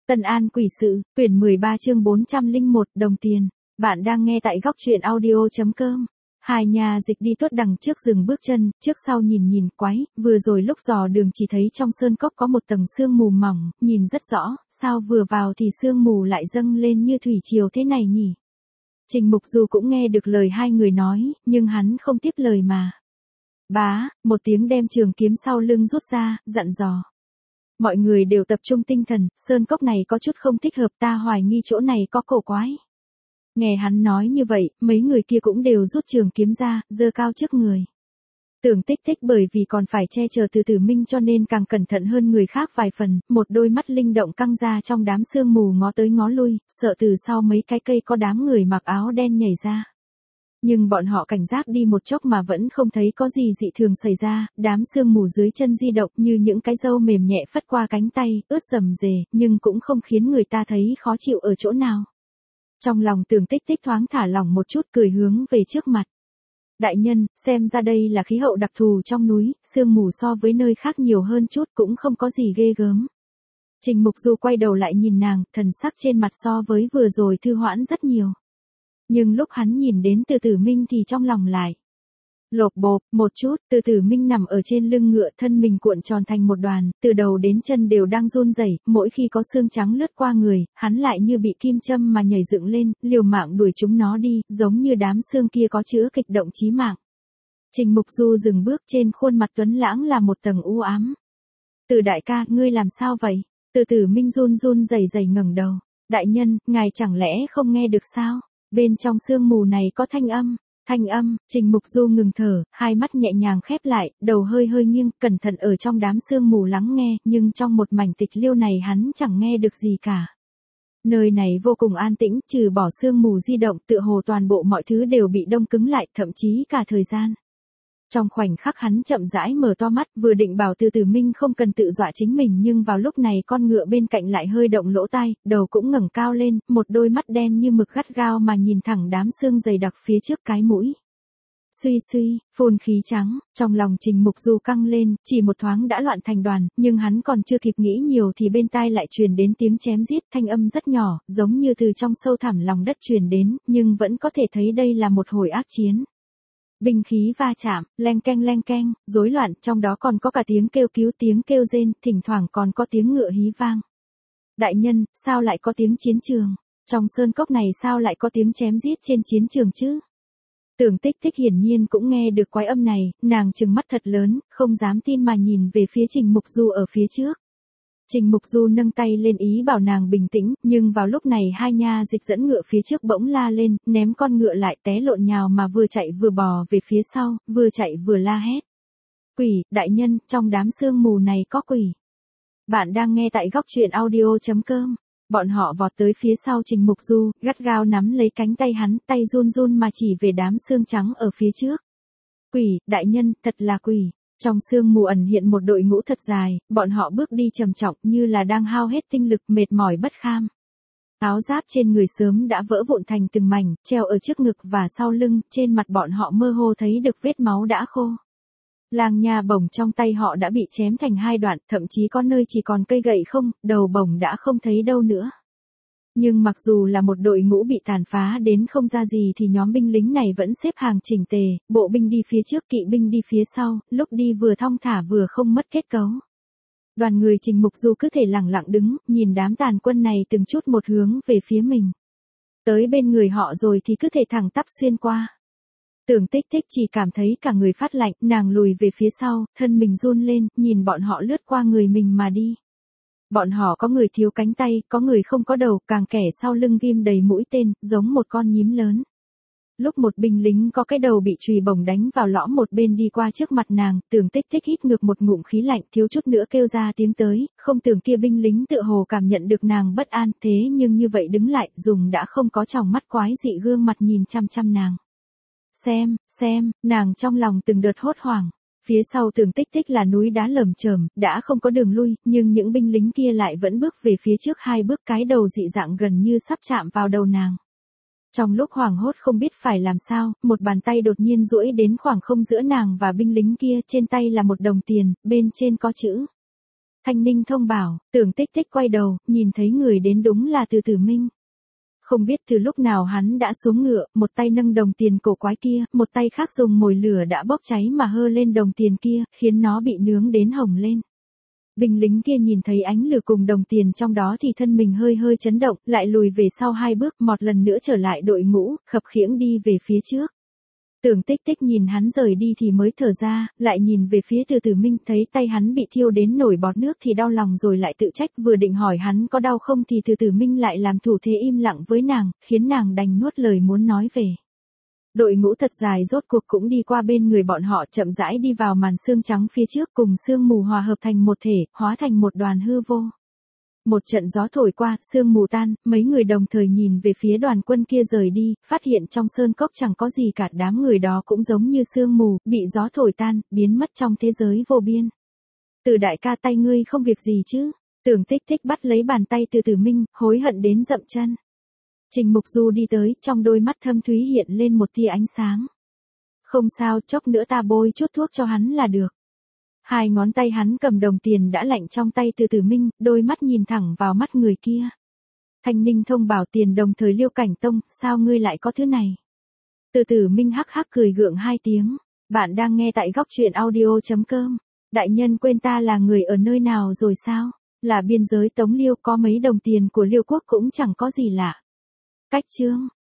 Tân An Quỷ Sự, quyển 13 chương 401, đồng tiền. Bạn đang nghe tại góc truyện audio.com. Hai nhà dịch đi tuốt đằng trước dừng bước chân, trước sau nhìn quái, vừa rồi lúc dò đường chỉ thấy trong sơn cốc có một tầng sương mù mỏng, nhìn rất rõ, sao vừa vào thì sương mù lại dâng lên như thủy triều thế này nhỉ? Trình Mục Du cũng nghe được lời hai người nói, nhưng hắn không tiếp lời mà. Bá, một tiếng đem trường kiếm sau lưng rút ra, dặn dò. Mọi người đều tập trung tinh thần, sơn cốc này có chút không thích hợp, ta hoài nghi chỗ này có cổ quái. Nghe hắn nói như vậy, mấy người kia cũng đều rút trường kiếm ra, giơ cao trước người. Tưởng Tích Tích bởi vì còn phải che chở từ Tử Minh cho nên càng cẩn thận hơn người khác vài phần, một đôi mắt linh động căng ra trong đám sương mù ngó tới ngó lui, sợ từ sau mấy cái cây có đám người mặc áo đen nhảy ra. Nhưng bọn họ cảnh giác đi một chốc mà vẫn không thấy có gì dị thường xảy ra, đám sương mù dưới chân di động như những cái râu mềm nhẹ phất qua cánh tay, ướt rầm rề, nhưng cũng không khiến người ta thấy khó chịu ở chỗ nào. Trong lòng Tưởng Tích Tích thoáng thả lỏng một chút, cười hướng về trước mặt. Đại nhân, xem ra đây là khí hậu đặc thù trong núi, sương mù so với nơi khác nhiều hơn chút cũng không có gì ghê gớm. Trình Mục Du quay đầu lại nhìn nàng, thần sắc trên mặt so với vừa rồi thư hoãn rất nhiều. Nhưng lúc hắn nhìn đến Từ Tử Minh thì trong lòng lại lộp bộp một chút. Từ Tử Minh nằm ở trên lưng ngựa, thân mình cuộn tròn thành một đoàn, từ đầu đến chân đều đang run rẩy, mỗi khi có xương trắng lướt qua người, hắn lại như bị kim châm mà nhảy dựng lên, liều mạng đuổi chúng nó đi, giống như đám xương kia có chữa kịch động chí mạng. Trình Mục Du dừng bước, trên khuôn mặt tuấn lãng là một tầng u ám. Từ đại ca, ngươi làm sao vậy? Từ Tử Minh run rẩy ngẩng đầu. Đại nhân, ngài chẳng lẽ không nghe được sao? Bên trong sương mù này có thanh âm, Trình Mục Du ngừng thở, hai mắt nhẹ nhàng khép lại, đầu hơi nghiêng, cẩn thận ở trong đám sương mù lắng nghe, nhưng trong một mảnh tịch liêu này hắn chẳng nghe được gì cả. Nơi này vô cùng an tĩnh, trừ bỏ sương mù di động, tựa hồ toàn bộ mọi thứ đều bị đông cứng lại, thậm chí cả thời gian. Trong khoảnh khắc hắn chậm rãi mở to mắt, vừa định bảo Từ Tử Minh không cần tự dọa chính mình, nhưng vào lúc này con ngựa bên cạnh lại hơi động lỗ tai, đầu cũng ngẩng cao lên, một đôi mắt đen như mực gắt gao mà nhìn thẳng đám sương dày đặc phía trước cái mũi. Suy, phun khí trắng, trong lòng Trình Mục Du căng lên, chỉ một thoáng đã loạn thành đoàn, nhưng hắn còn chưa kịp nghĩ nhiều thì bên tai lại truyền đến tiếng chém giết, thanh âm rất nhỏ, giống như từ trong sâu thẳm lòng đất truyền đến, nhưng vẫn có thể thấy đây là một hồi ác chiến. Binh khí va chạm, leng keng, rối loạn, trong đó còn có cả tiếng kêu cứu, tiếng kêu rên, thỉnh thoảng còn có tiếng ngựa hí vang. Đại nhân, sao lại có tiếng chiến trường? Trong sơn cốc này sao lại có tiếng chém giết trên chiến trường chứ? Tưởng Tích Tích hiển nhiên cũng nghe được quái âm này, nàng trừng mắt thật lớn, không dám tin mà nhìn về phía Trình Mục Du ở phía trước. Trình Mục Du nâng tay lên ý bảo nàng bình tĩnh, nhưng vào lúc này hai nha dịch dẫn ngựa phía trước bỗng la lên, ném con ngựa lại, té lộn nhào mà vừa chạy vừa bò về phía sau, vừa chạy vừa la hét. Quỷ, đại nhân, trong đám sương mù này có quỷ. Bạn đang nghe tại góc truyện audio.com. Bọn họ vọt tới phía sau Trình Mục Du, gắt gao nắm lấy cánh tay hắn, tay run mà chỉ về đám sương trắng ở phía trước. Quỷ, đại nhân, thật là quỷ. Trong sương mù ẩn hiện một đội ngũ thật dài, bọn họ bước đi trầm trọng như là đang hao hết tinh lực, mệt mỏi bất kham. Áo giáp trên người sớm đã vỡ vụn thành từng mảnh, treo ở trước ngực và sau lưng, trên mặt bọn họ mơ hồ thấy được vết máu đã khô. Lang nha bổng trong tay họ đã bị chém thành hai đoạn, thậm chí có nơi chỉ còn cây gậy không, đầu bổng đã không thấy đâu nữa. Nhưng mặc dù là một đội ngũ bị tàn phá đến không ra gì thì nhóm binh lính này vẫn xếp hàng chỉnh tề, bộ binh đi phía trước, kỵ binh đi phía sau, lúc đi vừa thong thả vừa không mất kết cấu. Đoàn người Trình Mục Du cứ thể lặng lặng đứng, nhìn đám tàn quân này từng chút một hướng về phía mình. Tới bên người họ rồi thì cứ thể thẳng tắp xuyên qua. Tưởng Tích Tích chỉ cảm thấy cả người phát lạnh, nàng lùi về phía sau, thân mình run lên, nhìn bọn họ lướt qua người mình mà đi. Bọn họ có người thiếu cánh tay, có người không có đầu, càng kẻ sau lưng ghim đầy mũi tên, giống một con nhím lớn. Lúc một binh lính có cái đầu bị chùy bổng đánh vào lõm một bên đi qua trước mặt nàng, Tưởng Tích Tích hít ngược một ngụm khí lạnh, thiếu chút nữa kêu ra tiếng tới, không tưởng kia binh lính tựa hồ cảm nhận được nàng bất an, thế nhưng như vậy đứng lại, dùng đã không có tròng mắt quái dị gương mặt nhìn chăm nàng. Xem, nàng trong lòng từng đợt hốt hoảng. Phía sau Tưởng Tích Tích là núi đá lởm chởm, đã không có đường lui, nhưng những binh lính kia lại vẫn bước về phía trước hai bước, cái đầu dị dạng gần như sắp chạm vào đầu nàng. Trong lúc hoảng hốt không biết phải làm sao, một bàn tay đột nhiên duỗi đến khoảng không giữa nàng và binh lính kia, trên tay là một đồng tiền, bên trên có chữ Thanh Ninh thông bảo, Tưởng Tích Tích quay đầu, nhìn thấy người đến đúng là Từ Tử Minh. Không biết từ lúc nào hắn đã xuống ngựa, một tay nâng đồng tiền cổ quái kia, một tay khác dùng mồi lửa đã bốc cháy mà hơ lên đồng tiền kia, khiến nó bị nướng đến hồng lên. Binh lính kia nhìn thấy ánh lửa cùng đồng tiền trong đó thì thân mình hơi hơi chấn động, lại lùi về sau 2 bước, một lần nữa trở lại đội ngũ, khập khiễng đi về phía trước. Tưởng Tích Tích nhìn hắn rời đi thì mới thở ra, lại nhìn về phía Từ Tử Minh, thấy tay hắn bị thiêu đến nổi bọt nước thì đau lòng rồi lại tự trách, vừa định hỏi hắn có đau không thì Từ Tử Minh lại làm thủ thế im lặng với nàng, khiến nàng đành nuốt lời muốn nói về. Đội ngũ thật dài rốt cuộc cũng đi qua bên người bọn họ, chậm rãi đi vào màn sương trắng phía trước, cùng sương mù hòa hợp thành một thể, hóa thành một đoàn hư vô. Một trận gió thổi qua, sương mù tan, mấy người đồng thời nhìn về phía đoàn quân kia rời đi, phát hiện trong sơn cốc chẳng có gì cả, đám người đó cũng giống như sương mù, bị gió thổi tan, biến mất trong thế giới vô biên. Từ đại ca, tay ngươi không việc gì chứ? Tưởng Tích Tích bắt lấy bàn tay Từ Tử Minh, hối hận đến dậm chân. Trình Mục Du đi tới, trong đôi mắt thâm thúy hiện lên một tia ánh sáng. Không sao, chốc nữa ta bôi chút thuốc cho hắn là được. 2 ngón tay hắn cầm đồng tiền đã lạnh trong tay Từ Tử Minh, đôi mắt nhìn thẳng vào mắt người kia. Thanh Ninh thông bảo tiền đồng thời Liêu Cảnh Tông, sao ngươi lại có thứ này? Từ Tử Minh hắc hắc cười gượng 2 tiếng. Bạn đang nghe tại góc truyện audio.com. Đại nhân quên ta là người ở nơi nào rồi sao? Là biên giới Tống Liêu, có mấy đồng tiền của Liêu quốc cũng chẳng có gì lạ. Cách chương.